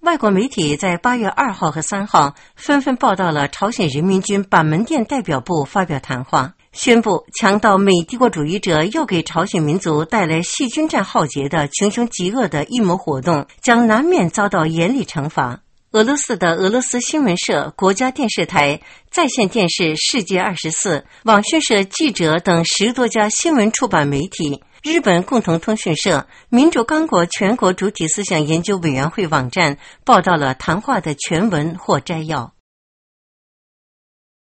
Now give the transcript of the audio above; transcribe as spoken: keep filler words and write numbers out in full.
外国媒体在八月二号和三号纷纷报道了朝鲜人民军板门店代表部发表谈话，宣布强盗美帝国主义者要给朝鲜民族带来细菌战浩劫的穷凶极恶的阴谋活动将难免遭到严厉惩罚。俄罗斯的俄罗斯新闻社、国家电视台、在线电视世界二十四、网讯社记者等十多家新闻出版媒体，日本共同通讯社、民主刚果全国主体思想研究委员会网站报道了谈话的全文或摘要。